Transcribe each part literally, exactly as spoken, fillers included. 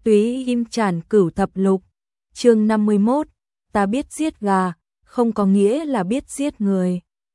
Túy Im Tràn Cửu Thập Lục, chương năm mươi mốt, ta biết giết gà, không có nghĩa là biết giết người.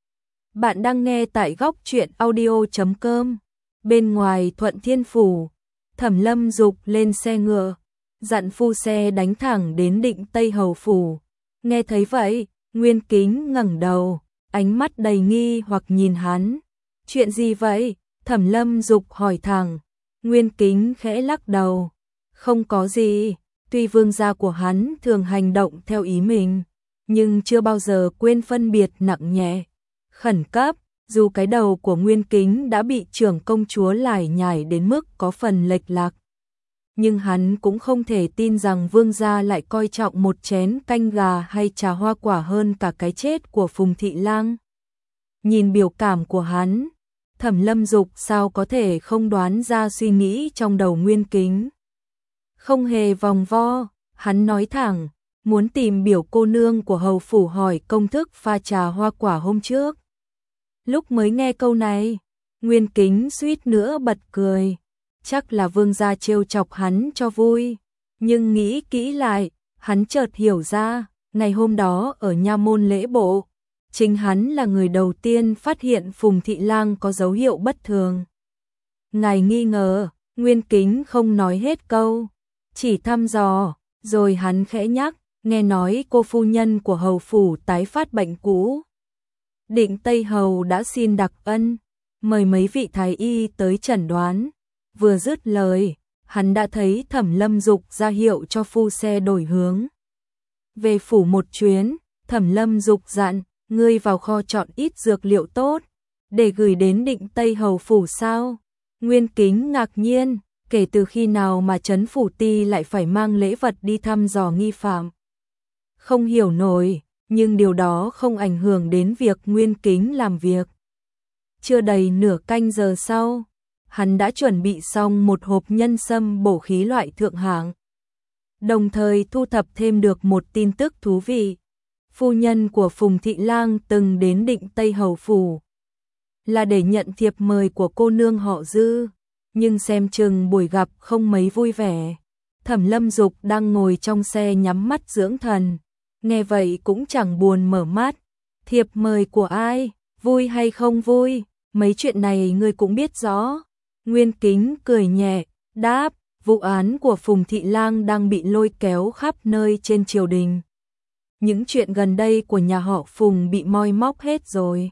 Bạn đang nghe tại góc truyện audio chấm com. Bên ngoài Thuận Thiên Phủ, Thẩm Lâm Dục lên xe ngựa, dặn phu xe đánh thẳng đến Định Tây Hầu Phủ. Nghe thấy vậy, Nguyên Kính ngẩng đầu, ánh mắt đầy nghi hoặc nhìn hắn. Chuyện gì vậy? Thẩm Lâm Dục hỏi thẳng. Nguyên Kính khẽ lắc đầu. Không có gì, tuy vương gia của hắn thường hành động theo ý mình, nhưng chưa bao giờ quên phân biệt nặng nhẹ. Khẩn cấp, dù cái đầu của Nguyên Kính đã bị trưởng công chúa lải nhải đến mức có phần lệch lạc, nhưng hắn cũng không thể tin rằng vương gia lại coi trọng một chén canh gà hay trà hoa quả hơn cả cái chết của Phùng Thị Lang. Nhìn biểu cảm của hắn, Thẩm Lâm Dục sao có thể không đoán ra suy nghĩ trong đầu Nguyên Kính. Không hề vòng vo, hắn nói thẳng, muốn tìm biểu cô nương của hầu phủ hỏi công thức pha trà hoa quả hôm trước. Lúc mới nghe câu này, Nguyên Kính suýt nữa bật cười, chắc là vương gia trêu chọc hắn cho vui, nhưng nghĩ kỹ lại, hắn chợt hiểu ra, ngày hôm đó ở nha môn lễ bộ, chính hắn là người đầu tiên phát hiện Phùng Thị Lang có dấu hiệu bất thường. Ngài nghi ngờ, Nguyên Kính không nói hết câu, chỉ thăm dò, rồi hắn khẽ nhắc, nghe nói cô phu nhân của hầu phủ tái phát bệnh cũ. Định Tây Hầu đã xin đặc ân, mời mấy vị thái y tới chẩn đoán. Vừa dứt lời, hắn đã thấy Thẩm Lâm Dục ra hiệu cho phu xe đổi hướng. Về phủ một chuyến, Thẩm Lâm Dục dặn, ngươi vào kho chọn ít dược liệu tốt, để gửi đến Định Tây Hầu phủ sao? Nguyên Kính ngạc nhiên, kể từ khi nào mà trấn phủ ti lại phải mang lễ vật đi thăm dò nghi phạm. Không hiểu nổi, nhưng điều đó không ảnh hưởng đến việc Nguyên Kính làm việc. Chưa đầy nửa canh giờ sau, hắn đã chuẩn bị xong một hộp nhân sâm bổ khí loại thượng hạng. Đồng thời thu thập thêm được một tin tức thú vị. Phu nhân của Phùng Thị Lang từng đến Định Tây Hầu phủ, là để nhận thiệp mời của cô nương họ Dư, nhưng xem chừng buổi gặp không mấy vui vẻ. Thẩm Lâm Dục đang ngồi trong xe nhắm mắt dưỡng thần, nghe vậy cũng chẳng buồn mở mắt. Thiệp mời của ai, vui hay không vui, mấy chuyện này ngươi cũng biết rõ. Nguyên Kính cười nhẹ, đáp, vụ án của Phùng Thị Lang đang bị lôi kéo khắp nơi trên triều đình. Những chuyện gần đây của nhà họ Phùng bị moi móc hết rồi.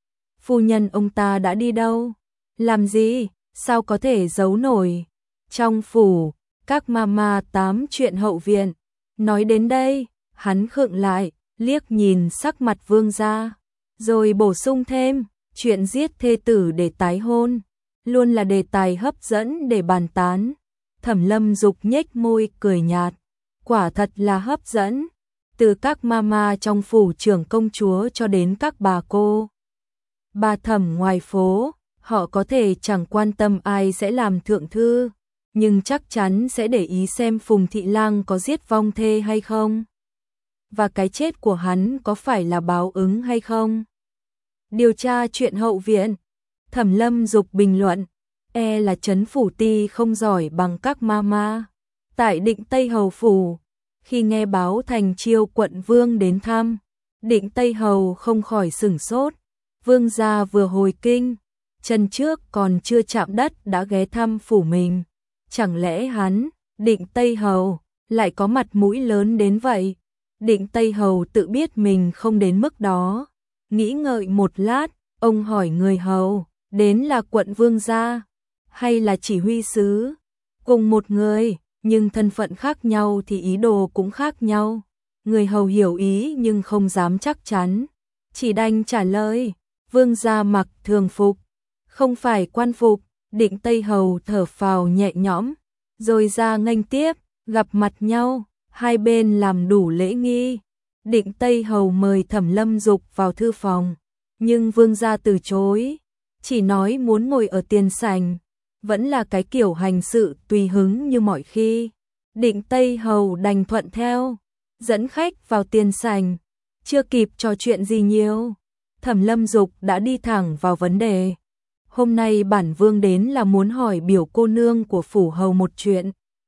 Phu nhân ông ta đã đi đâu? Làm gì? Sao có thể giấu nổi? Trong phủ, các mama tám chuyện hậu viện. Nói đến đây, hắn khựng lại, liếc nhìn sắc mặt vương gia, rồi bổ sung thêm, chuyện giết thê tử để tái hôn, luôn là đề tài hấp dẫn để bàn tán. Thẩm Lâm Dục nhếch môi cười nhạt, quả thật là hấp dẫn, từ các mama trong phủ trưởng công chúa cho đến các bà cô, bà thẩm ngoài phố, họ có thể chẳng quan tâm ai sẽ làm thượng thư, nhưng chắc chắn sẽ để ý xem Phùng Thị Lang có giết vong thê hay không, và cái chết của hắn có phải là báo ứng hay không. Điều tra chuyện hậu viện, Thẩm Lâm Dục bình luận, e là trấn phủ ti không giỏi bằng các mama. Tại Định Tây Hầu phủ, khi nghe báo thành chiêu quận vương đến thăm, Định Tây Hầu không khỏi sửng sốt. Vương gia vừa hồi kinh, chân trước còn chưa chạm đất đã ghé thăm phủ mình. Chẳng lẽ hắn, Định Tây Hầu, lại có mặt mũi lớn đến vậy? Định Tây Hầu tự biết mình không đến mức đó. Nghĩ ngợi một lát, ông hỏi người hầu, đến là quận vương gia, hay là chỉ huy sứ? Cùng một người, nhưng thân phận khác nhau thì ý đồ cũng khác nhau. Người hầu hiểu ý nhưng không dám chắc chắn, chỉ đành trả lời, vương gia mặc thường phục, không phải quan phục. Định Tây Hầu thở phào nhẹ nhõm, rồi ra nghênh tiếp, gặp mặt nhau, hai bên làm đủ lễ nghi. Định Tây Hầu mời Thẩm Lâm Dục vào thư phòng, nhưng vương gia từ chối, chỉ nói muốn ngồi ở tiền sảnh, vẫn là cái kiểu hành sự tùy hứng như mọi khi. Định Tây Hầu đành thuận theo, dẫn khách vào tiền sảnh, chưa kịp trò chuyện gì nhiều, Thẩm Lâm Dục đã đi thẳng vào vấn đề. Hôm nay bản vương đến là muốn hỏi biểu cô nương của phủ hầu một chuyện.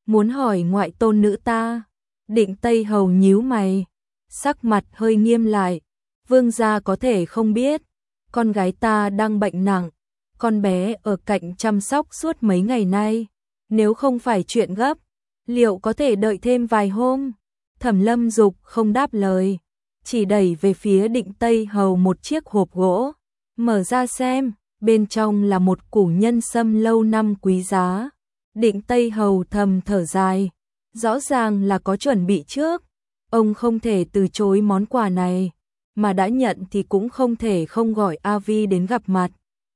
Muốn hỏi ngoại tôn nữ ta. Định Tây Hầu nhíu mày, sắc mặt hơi nghiêm lại. Vương gia có thể không biết, con gái ta đang bệnh nặng, con bé ở cạnh chăm sóc suốt mấy ngày nay. Nếu không phải chuyện gấp, liệu có thể đợi thêm vài hôm? Thẩm Lâm Dục không đáp lời, chỉ đẩy về phía Định Tây Hầu một chiếc hộp gỗ, mở ra xem, bên trong là một củ nhân sâm lâu năm quý giá. Định Tây Hầu thầm thở dài, rõ ràng là có chuẩn bị trước, ông không thể từ chối món quà này, mà đã nhận thì cũng không thể không gọi A Vi đến gặp mặt.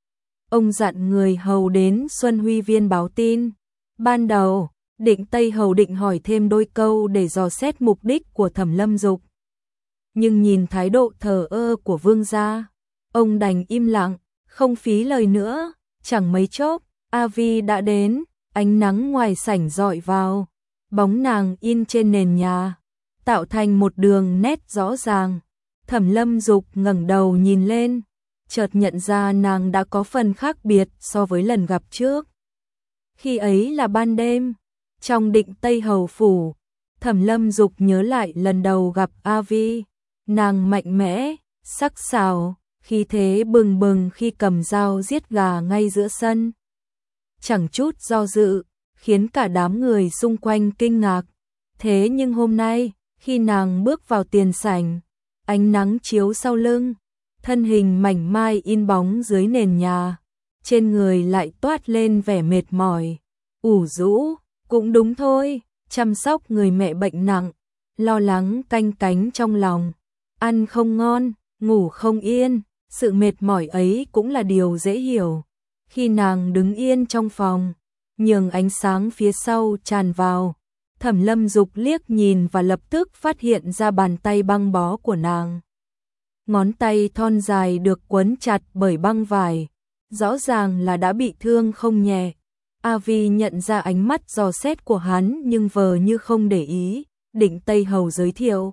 Ông dặn người hầu đến Xuân Huy Viên báo tin. Ban đầu, Định Tây Hầu định hỏi thêm đôi câu để dò xét mục đích của Thẩm Lâm Dục. Nhưng nhìn thái độ thờ ơ của vương gia, ông đành im lặng, không phí lời nữa. Chẳng mấy chốc, A Vi đã đến, ánh nắng ngoài sảnh rọi vào, bóng nàng in trên nền nhà, tạo thành một đường nét rõ ràng. Thẩm Lâm Dục ngẩng đầu nhìn lên, chợt nhận ra nàng đã có phần khác biệt so với lần gặp trước. Khi ấy là ban đêm, trong Định Tây Hầu phủ, Thẩm Lâm Dục nhớ lại lần đầu gặp A Vi, nàng mạnh mẽ, sắc sảo, khí thế bừng bừng khi cầm dao giết gà ngay giữa sân. Chẳng chút do dự, khiến cả đám người xung quanh kinh ngạc. Thế nhưng hôm nay, khi nàng bước vào tiền sảnh, ánh nắng chiếu sau lưng, thân hình mảnh mai in bóng dưới nền nhà, trên người lại toát lên vẻ mệt mỏi, ủ rũ. Cũng đúng thôi, chăm sóc người mẹ bệnh nặng, lo lắng canh cánh trong lòng, ăn không ngon, ngủ không yên, sự mệt mỏi ấy cũng là điều dễ hiểu. Khi nàng đứng yên trong phòng, nhường ánh sáng phía sau tràn vào, Thẩm Lâm Dục liếc nhìn và lập tức phát hiện ra bàn tay băng bó của nàng. Ngón tay thon dài được quấn chặt bởi băng vải, rõ ràng là đã bị thương không nhẹ. A Vi nhận ra ánh mắt dò xét của hắn nhưng vờ như không để ý. Định Tây Hầu giới thiệu,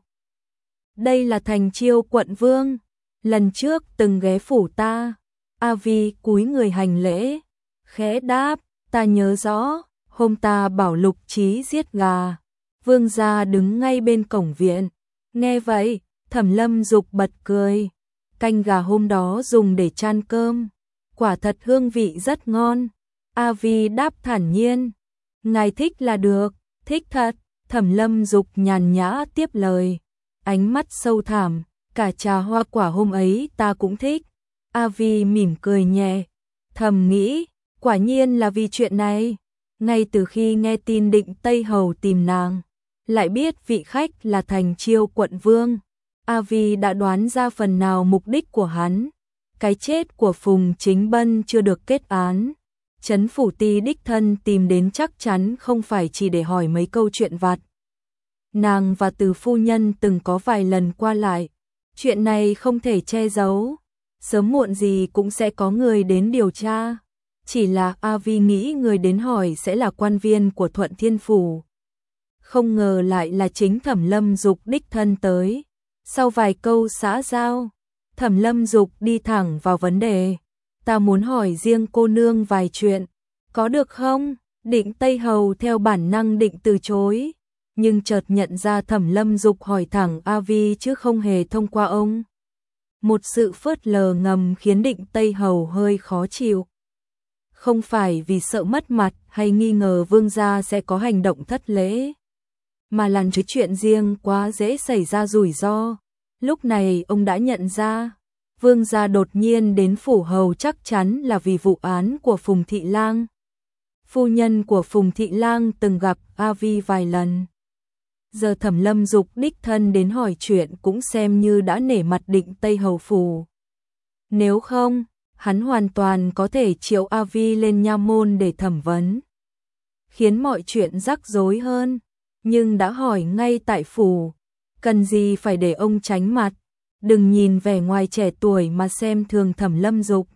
đây là Thành Chiêu quận vương, lần trước từng ghé phủ ta. A Vi cúi người hành lễ, khẽ đáp, ta nhớ rõ, hôm ta bảo Lục Chí giết gà, vương gia đứng ngay bên cổng viện. Nghe vậy, Thẩm Lâm Dục bật cười, canh gà hôm đó dùng để chan cơm, quả thật hương vị rất ngon. A Vi đáp thản nhiên, ngài thích là được. Thích thật. Thẩm Lâm Dục nhàn nhã tiếp lời, ánh mắt sâu thẳm, cả trà hoa quả hôm ấy ta cũng thích. A Vi mỉm cười nhẹ, thầm nghĩ, quả nhiên là vì chuyện này. Ngay từ khi nghe tin Định Tây Hầu tìm nàng, lại biết vị khách là Thành Chiêu quận vương, A Vi đã đoán ra phần nào mục đích của hắn. Cái chết của Phùng Chính Bân chưa được kết án, Trấn phủ ti đích thân tìm đến chắc chắn không phải chỉ để hỏi mấy câu chuyện vặt. Nàng và Từ phu nhân từng có vài lần qua lại, chuyện này không thể che giấu, sớm muộn gì cũng sẽ có người đến điều tra. Chỉ là A Vi nghĩ người đến hỏi sẽ là quan viên của Thuận Thiên phủ, không ngờ lại là chính Thẩm Lâm Dục đích thân tới. Sau vài câu xã giao, Thẩm Lâm Dục đi thẳng vào vấn đề, ta muốn hỏi riêng cô nương vài chuyện, có được không? Định Tây Hầu theo bản năng định từ chối, nhưng chợt nhận ra Thẩm Lâm Dục hỏi thẳng A Vi chứ không hề thông qua ông. Một sự phớt lờ ngầm khiến Định Tây Hầu hơi khó chịu. Không phải vì sợ mất mặt hay nghi ngờ vương gia sẽ có hành động thất lễ, mà là chứ chuyện riêng quá dễ xảy ra rủi ro. Lúc này ông đã nhận ra, vương gia đột nhiên đến phủ hầu chắc chắn là vì vụ án của Phùng Thị Lang. Phu nhân của Phùng Thị Lang từng gặp A Vi vài lần. Giờ Thẩm Lâm Dục đích thân đến hỏi chuyện cũng xem như đã nể mặt Định Tây Hầu phủ. Nếu không, hắn hoàn toàn có thể triệu A Vi lên nha môn để thẩm vấn, khiến mọi chuyện rắc rối hơn. Nhưng đã hỏi ngay tại phủ, cần gì phải để ông tránh mặt. Đừng nhìn vẻ ngoài trẻ tuổi mà xem thường Thẩm Lâm Dục.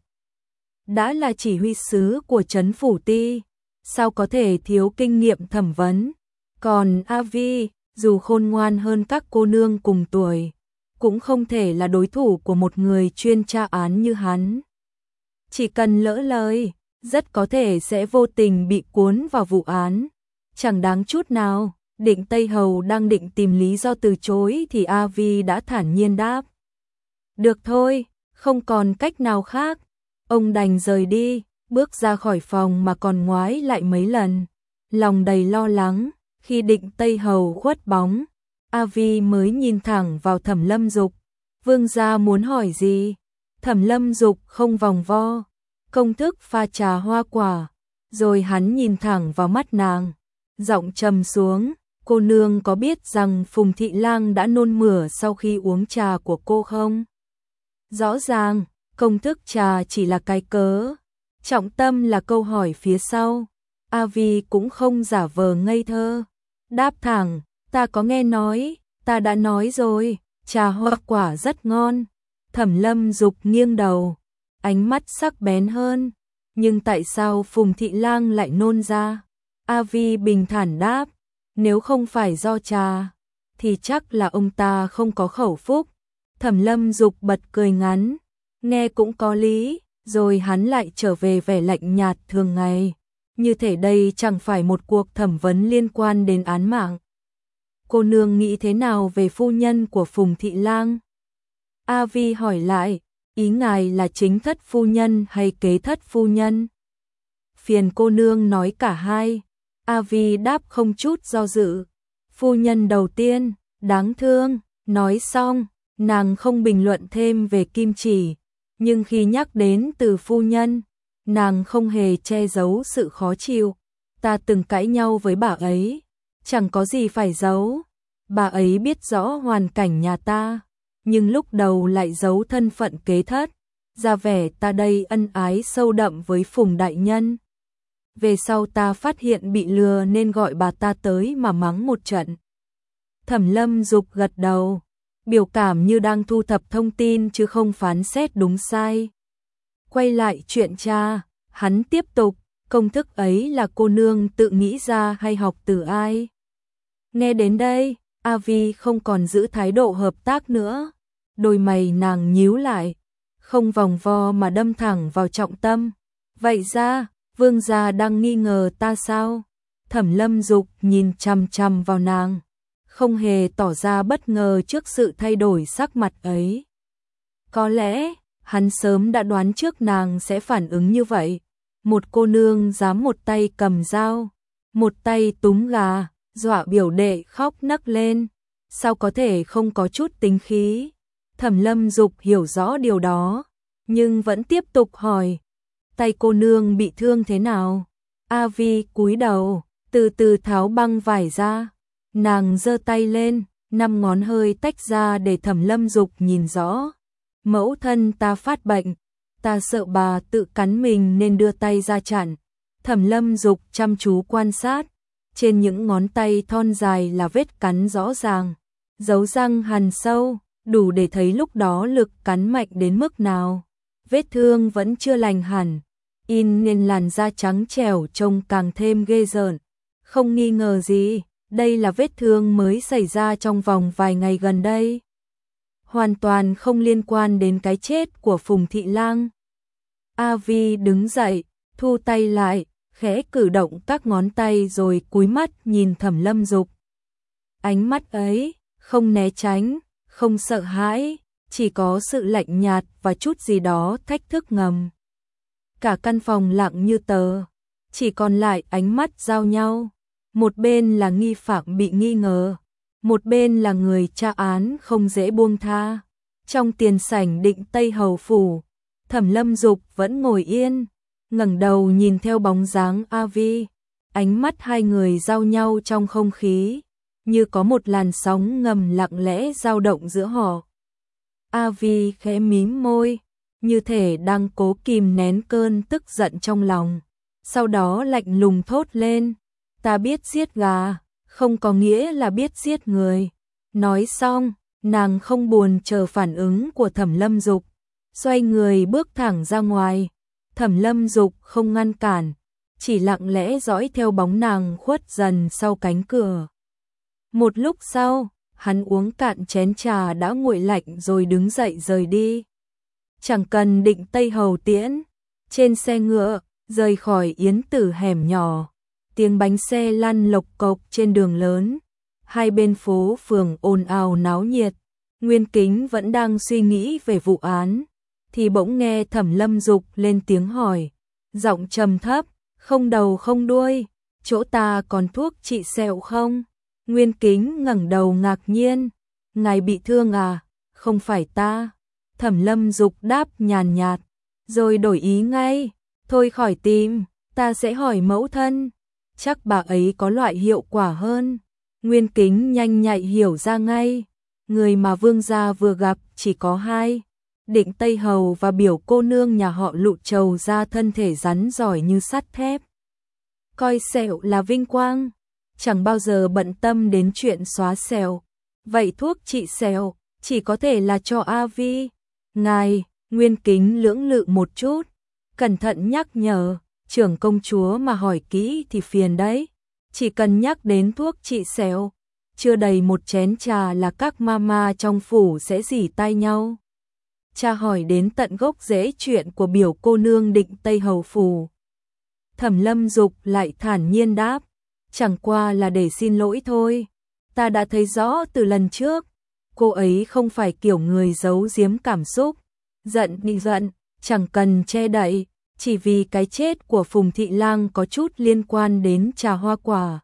Đã là chỉ huy sứ của Trấn phủ ti, sao có thể thiếu kinh nghiệm thẩm vấn. Còn A Vi, dù khôn ngoan hơn các cô nương cùng tuổi, cũng không thể là đối thủ của một người chuyên tra án như hắn. Chỉ cần lỡ lời, rất có thể sẽ vô tình bị cuốn vào vụ án. Chẳng đáng chút nào. Định Tây Hầu đang định tìm lý do từ chối thì A Vi đã thản nhiên đáp. Được thôi, không còn cách nào khác. Ông đành rời đi, bước ra khỏi phòng mà còn ngoái lại mấy lần. Lòng đầy lo lắng, khi Định Tây Hầu khuất bóng, A Vi mới nhìn thẳng vào Thẩm Lâm Dục. Vương gia muốn hỏi gì? Thẩm Lâm Dục không vòng vo, công thức pha trà hoa quả, rồi hắn nhìn thẳng vào mắt nàng, giọng trầm xuống. Cô nương có biết rằng Phùng Thị Lang đã nôn mửa sau khi uống trà của cô không? Rõ ràng, công thức trà chỉ là cái cớ, trọng tâm là câu hỏi phía sau. A Vi cũng không giả vờ ngây thơ, đáp thẳng, ta có nghe nói, ta đã nói rồi, trà hoa quả rất ngon. Thẩm Lâm Dục nghiêng đầu, ánh mắt sắc bén hơn, nhưng tại sao Phùng Thị Lang lại nôn ra? A Vi bình thản đáp, nếu không phải do trà, thì chắc là ông ta không có khẩu phúc. Thẩm Lâm Dục bật cười ngắn, nghe cũng có lý, rồi hắn lại trở về vẻ lạnh nhạt thường ngày, như thể đây chẳng phải một cuộc thẩm vấn liên quan đến án mạng. Cô nương nghĩ thế nào về phu nhân của Phùng Thị Lang? A Vi hỏi lại, ý ngài là chính thất phu nhân hay kế thất phu nhân? Phiền cô nương nói cả hai. A Vi đáp không chút do dự. Phu nhân đầu tiên, đáng thương. Nói xong, nàng không bình luận thêm về Kim Chỉ, nhưng khi nhắc đến từ phu nhân, nàng không hề che giấu sự khó chịu. Ta từng cãi nhau với bà ấy, chẳng có gì phải giấu. Bà ấy biết rõ hoàn cảnh nhà ta, nhưng lúc đầu lại giấu thân phận kế thất, ra vẻ ta đây ân ái sâu đậm với Phùng đại nhân. Về sau ta phát hiện bị lừa nên gọi bà ta tới mà mắng một trận. Thẩm Lâm Dục gật đầu, biểu cảm như đang thu thập thông tin chứ không phán xét đúng sai. Quay lại chuyện cha, hắn tiếp tục, công thức ấy là cô nương tự nghĩ ra hay học từ ai? Nghe đến đây, A Vi không còn giữ thái độ hợp tác nữa, đôi mày nàng nhíu lại, không vòng vo mà đâm thẳng vào trọng tâm. Vậy ra, vương gia đang nghi ngờ ta sao? Thẩm Lâm Dục nhìn chằm chằm vào nàng, không hề tỏ ra bất ngờ trước sự thay đổi sắc mặt ấy. Có lẽ, hắn sớm đã đoán trước nàng sẽ phản ứng như vậy. Một cô nương dám một tay cầm dao, một tay túm gà, dọa biểu đệ khóc nấc lên, sao có thể không có chút tính khí? Thẩm Lâm Dục hiểu rõ điều đó, nhưng vẫn tiếp tục hỏi, tay cô nương bị thương thế nào? A Vi cúi đầu, từ từ tháo băng vải ra, nàng giơ tay lên, năm ngón hơi tách ra để Thẩm Lâm Dục nhìn rõ. Mẫu thân ta phát bệnh, ta sợ bà tự cắn mình nên đưa tay ra chặn. Thẩm Lâm Dục chăm chú quan sát, trên những ngón tay thon dài là vết cắn rõ ràng, dấu răng hằn sâu, đủ để thấy lúc đó lực cắn mạnh đến mức nào. Vết thương vẫn chưa lành hẳn, in nên làn da trắng trẻo trông càng thêm ghê rợn. Không nghi ngờ gì, đây là vết thương mới xảy ra trong vòng vài ngày gần đây, hoàn toàn không liên quan đến cái chết của Phùng Thị Lang. A Vi đứng dậy, thu tay lại, khẽ cử động các ngón tay rồi cúi mắt nhìn Thẩm Lâm Dục. Ánh mắt ấy, không né tránh, không sợ hãi, chỉ có sự lạnh nhạt và chút gì đó thách thức ngầm. Cả căn phòng lặng như tờ, chỉ còn lại ánh mắt giao nhau. Một bên là nghi phạm bị nghi ngờ, một bên là người tra án không dễ buông tha. Trong tiền sảnh Định Tây Hầu phủ, Thẩm Lâm Dục vẫn ngồi yên, ngẩng đầu nhìn theo bóng dáng A Vi. Ánh mắt hai người giao nhau trong không khí, như có một làn sóng ngầm lặng lẽ dao động giữa họ. A Vi khẽ mím môi, như thể đang cố kìm nén cơn tức giận trong lòng. Sau đó lạnh lùng thốt lên, ta biết giết gà, không có nghĩa là biết giết người. Nói xong, nàng không buồn chờ phản ứng của Thẩm Lâm Dục, xoay người bước thẳng ra ngoài. Thẩm Lâm Dục không ngăn cản, chỉ lặng lẽ dõi theo bóng nàng khuất dần sau cánh cửa. Một lúc sau, hắn uống cạn chén trà đã nguội lạnh rồi đứng dậy rời đi. Chẳng cần Định Tây Hầu tiễn, trên xe ngựa, rời khỏi Yến Tử hẻm nhỏ, tiếng bánh xe lăn lộc cộc trên đường lớn, hai bên phố phường ồn ào náo nhiệt. Nguyên Kính vẫn đang suy nghĩ về vụ án, thì bỗng nghe Thẩm Lâm Dục lên tiếng hỏi, giọng trầm thấp, không đầu không đuôi, chỗ ta còn thuốc trị sẹo không? Nguyên Kính ngẩng đầu ngạc nhiên, ngài bị thương à? Không phải ta. Thẩm Lâm Dục đáp nhàn nhạt, rồi đổi ý ngay, thôi khỏi tìm, ta sẽ hỏi mẫu thân, chắc bà ấy có loại hiệu quả hơn. Nguyên Kính nhanh nhạy hiểu ra ngay, người mà Vương gia vừa gặp chỉ có hai, Định Tây Hầu và biểu cô nương nhà họ Lụ trầu ra thân thể rắn giỏi như sắt thép. Coi sẹo là vinh quang, chẳng bao giờ bận tâm đến chuyện xóa sẹo. Vậy thuốc trị sẹo chỉ có thể là cho A Vi. Ngài, Nguyên Kính lưỡng lự một chút, cẩn thận nhắc nhở, trưởng công chúa mà hỏi kỹ thì phiền đấy. Chỉ cần nhắc đến thuốc trị sẹo, chưa đầy một chén trà là các mama trong phủ sẽ rỉ tai nhau. Cha hỏi đến tận gốc rễ chuyện của biểu cô nương Định Tây Hầu phủ. Thẩm Lâm Dục lại thản nhiên đáp, chẳng qua là để xin lỗi thôi. Ta đã thấy rõ từ lần trước, cô ấy không phải kiểu người giấu giếm cảm xúc, giận thì giận, chẳng cần che đậy, chỉ vì cái chết của Phùng Thị Lang có chút liên quan đến trà hoa quả,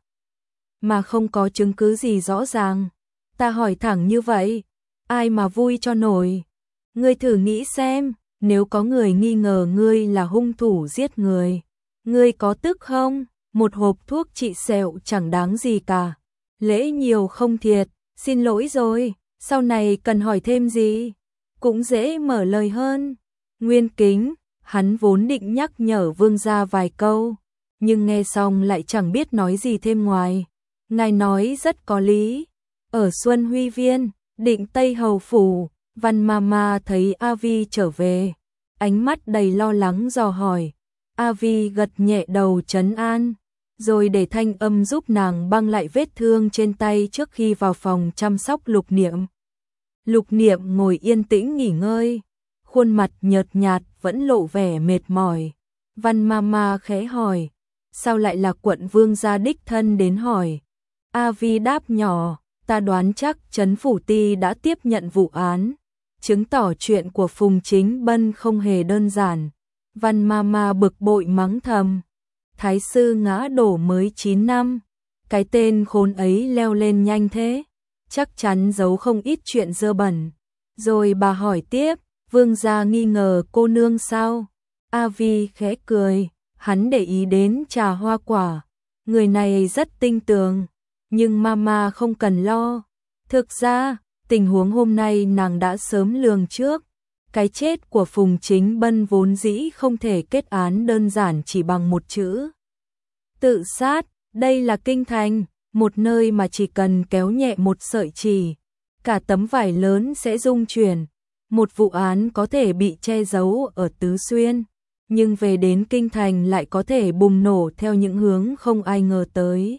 mà không có chứng cứ gì rõ ràng. Ta hỏi thẳng như vậy, ai mà vui cho nổi? Ngươi thử nghĩ xem, nếu có người nghi ngờ ngươi là hung thủ giết người, ngươi có tức không? Một hộp thuốc trị sẹo chẳng đáng gì cả. Lễ nhiều không thiệt, xin lỗi rồi, sau này cần hỏi thêm gì, cũng dễ mở lời hơn. Nguyên Kính, hắn vốn định nhắc nhở Vương gia vài câu, nhưng nghe xong lại chẳng biết nói gì thêm ngoài. Ngài nói rất có lý. Ở Xuân Huy Viên, Định Tây Hầu phủ, Văn Mama thấy A Vi trở về, ánh mắt đầy lo lắng dò hỏi. A Vi gật nhẹ đầu trấn an, rồi để thanh âm giúp nàng băng lại vết thương trên tay trước khi vào phòng chăm sóc Lục Niệm. Lục Niệm ngồi yên tĩnh nghỉ ngơi, khuôn mặt nhợt nhạt vẫn lộ vẻ mệt mỏi. Văn Mama khẽ hỏi, sao lại là quận vương gia đích thân đến hỏi? A Vi đáp nhỏ, ta đoán chắc Trấn Phủ Ti đã tiếp nhận vụ án, chứng tỏ chuyện của Phùng Chính Bân không hề đơn giản. Văn Mama bực bội mắng thầm, Thái sư ngã đổ mới chín năm, cái tên khốn ấy leo lên nhanh thế, chắc chắn giấu không ít chuyện dơ bẩn. Rồi bà hỏi tiếp, Vương gia nghi ngờ cô nương sao? A Vi khẽ cười, hắn để ý đến trà hoa quả, người này rất tinh tường, nhưng Mama không cần lo. Thực ra, tình huống hôm nay nàng đã sớm lường trước. Cái chết của Phùng Chính Bân vốn dĩ không thể kết án đơn giản chỉ bằng một chữ tự sát. Đây là kinh thành, một nơi mà chỉ cần kéo nhẹ một sợi chỉ, cả tấm vải lớn sẽ rung chuyển. Một vụ án có thể bị che giấu ở Tứ Xuyên, nhưng về đến kinh thành lại có thể bùng nổ theo những hướng không ai ngờ tới.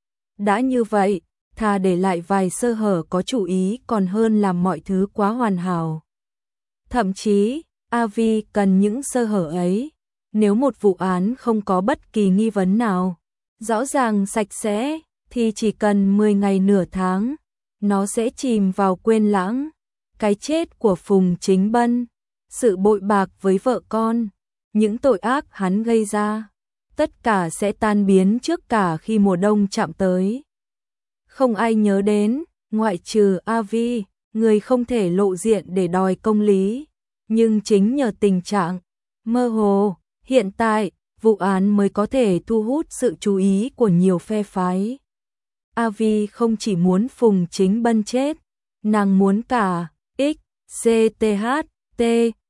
Đã như vậy, thà để lại vài sơ hở có chủ ý còn hơn làm mọi thứ quá hoàn hảo. Thậm chí, A Vi cần những sơ hở ấy. Nếu một vụ án không có bất kỳ nghi vấn nào, rõ ràng sạch sẽ, thì chỉ cần mười ngày nửa tháng, nó sẽ chìm vào quên lãng. Cái chết của Phùng Chính Bân, sự bội bạc với vợ con, những tội ác hắn gây ra, tất cả sẽ tan biến trước cả khi mùa đông chạm tới. Không ai nhớ đến, ngoại trừ A Vi, người không thể lộ diện để đòi công lý. Nhưng chính nhờ tình trạng mơ hồ, hiện tại, vụ án mới có thể thu hút sự chú ý của nhiều phe phái. A Vi không chỉ muốn Phùng Chính Bân chết, nàng muốn cả X, C, T, H, T,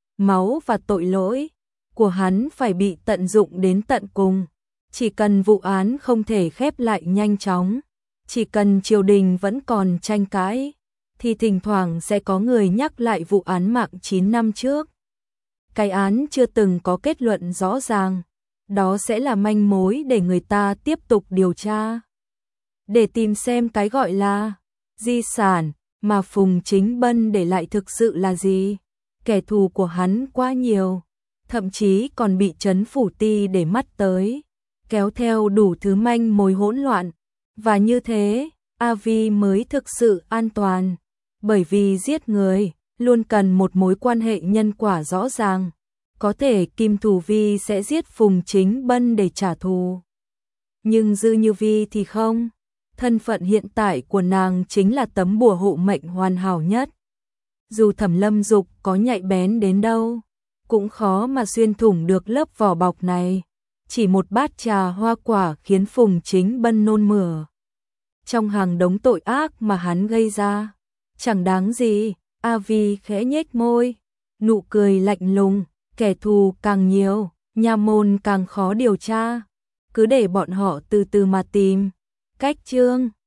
máu và tội lỗi của hắn phải bị tận dụng đến tận cùng. Chỉ cần vụ án không thể khép lại nhanh chóng, chỉ cần triều đình vẫn còn tranh cãi, thì thỉnh thoảng sẽ có người nhắc lại vụ án mạng chín năm trước. Cái án chưa từng có kết luận rõ ràng, đó sẽ là manh mối để người ta tiếp tục điều tra, để tìm xem cái gọi là di sản mà Phùng Chính Bân để lại thực sự là gì. Kẻ thù của hắn quá nhiều, thậm chí còn bị Trấn Phủ Ti để mắt tới. kéo theo đủ thứ manh mối hỗn loạn, và như thế, A Vi mới thực sự an toàn, bởi vì giết người luôn cần một mối quan hệ nhân quả rõ ràng, có thể Kim Thủ Vi sẽ giết Phùng Chính Bân để trả thù. Nhưng Dư Như Vi thì không, thân phận hiện tại của nàng chính là tấm bùa hộ mệnh hoàn hảo nhất. Dù Thẩm Lâm Dục có nhạy bén đến đâu, cũng khó mà xuyên thủng được lớp vỏ bọc này. Chỉ một bát trà hoa quả khiến Phùng Chính Bân nôn mửa. Trong hàng đống tội ác mà hắn gây ra, chẳng đáng gì. A Vi khẽ nhếch môi, nụ cười lạnh lùng, kẻ thù càng nhiều, nha môn càng khó điều tra. Cứ để bọn họ từ từ mà tìm cách. Chương